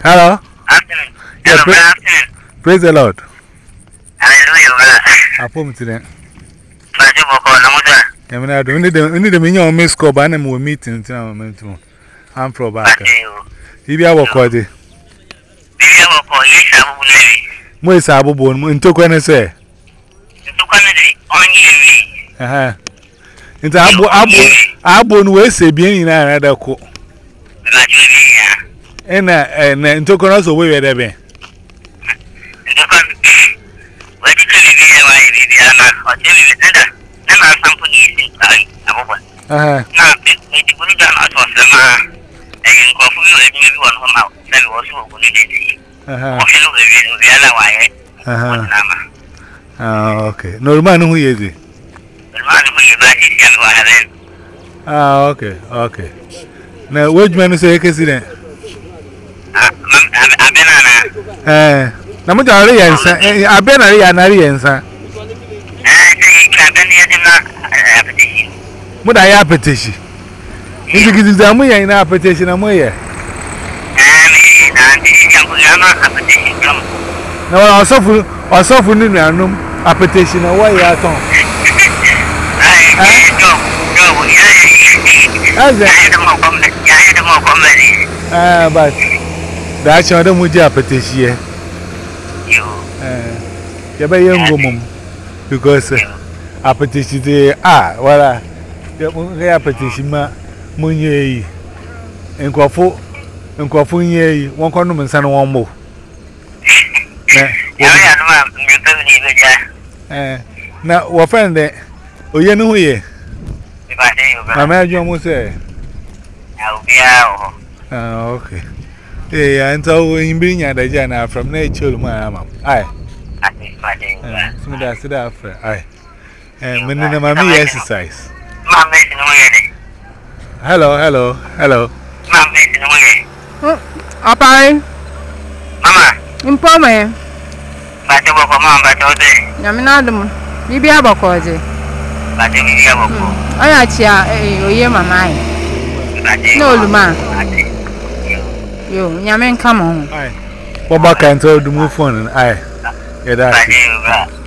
Hello? Afternoon. Yeah, Hello, good afternoon. praise the Lord. Hallelujah, brother. I put me to them. Pastor Boko, Namusa. I mean, I don't need the minion miss call, but I'm meeting. I'm pro back. If you have a call, Bibi Boko, yes, I will leave. Moise Abobon, into Quene say. To Canada, on you. Into Abon, we say, being in another court. And into Conas away where they be. Where did you be? Why did you not tell me that? And I'm something easy. Now, maybe we don't know what the and go for you, maybe one from out. That was what we did. Okay. No man who is it? Okay, okay. Now, which man say, Cassidy? I'm not a answer. I've been a answer. What I have petition. If it is a way in our petition, I'm way. No, I'll suffer in the room. A petition away at home. But that's your other muja petition. You're a young woman because a petition, well, the petition, Munye and Quafu, one condom and one more. Now, what friend there? Oh, you know, ye. My manager almost say, okay. Yeah, and so in being at the Jana from nature, my mamma. Aye, that's it after. Aye, and when the mammy exercise. Hello, hello, hello. Apa? Mama. Impome. Pastor Boko, Mama, Batote. Yaminadum. Bibi Abakoje. Pastor Bibi Boko. Ayachia, oye mama. No, Luma. Yo, Yamen, come on. Aye. What back and told the move on and aye. Yeah, that's it.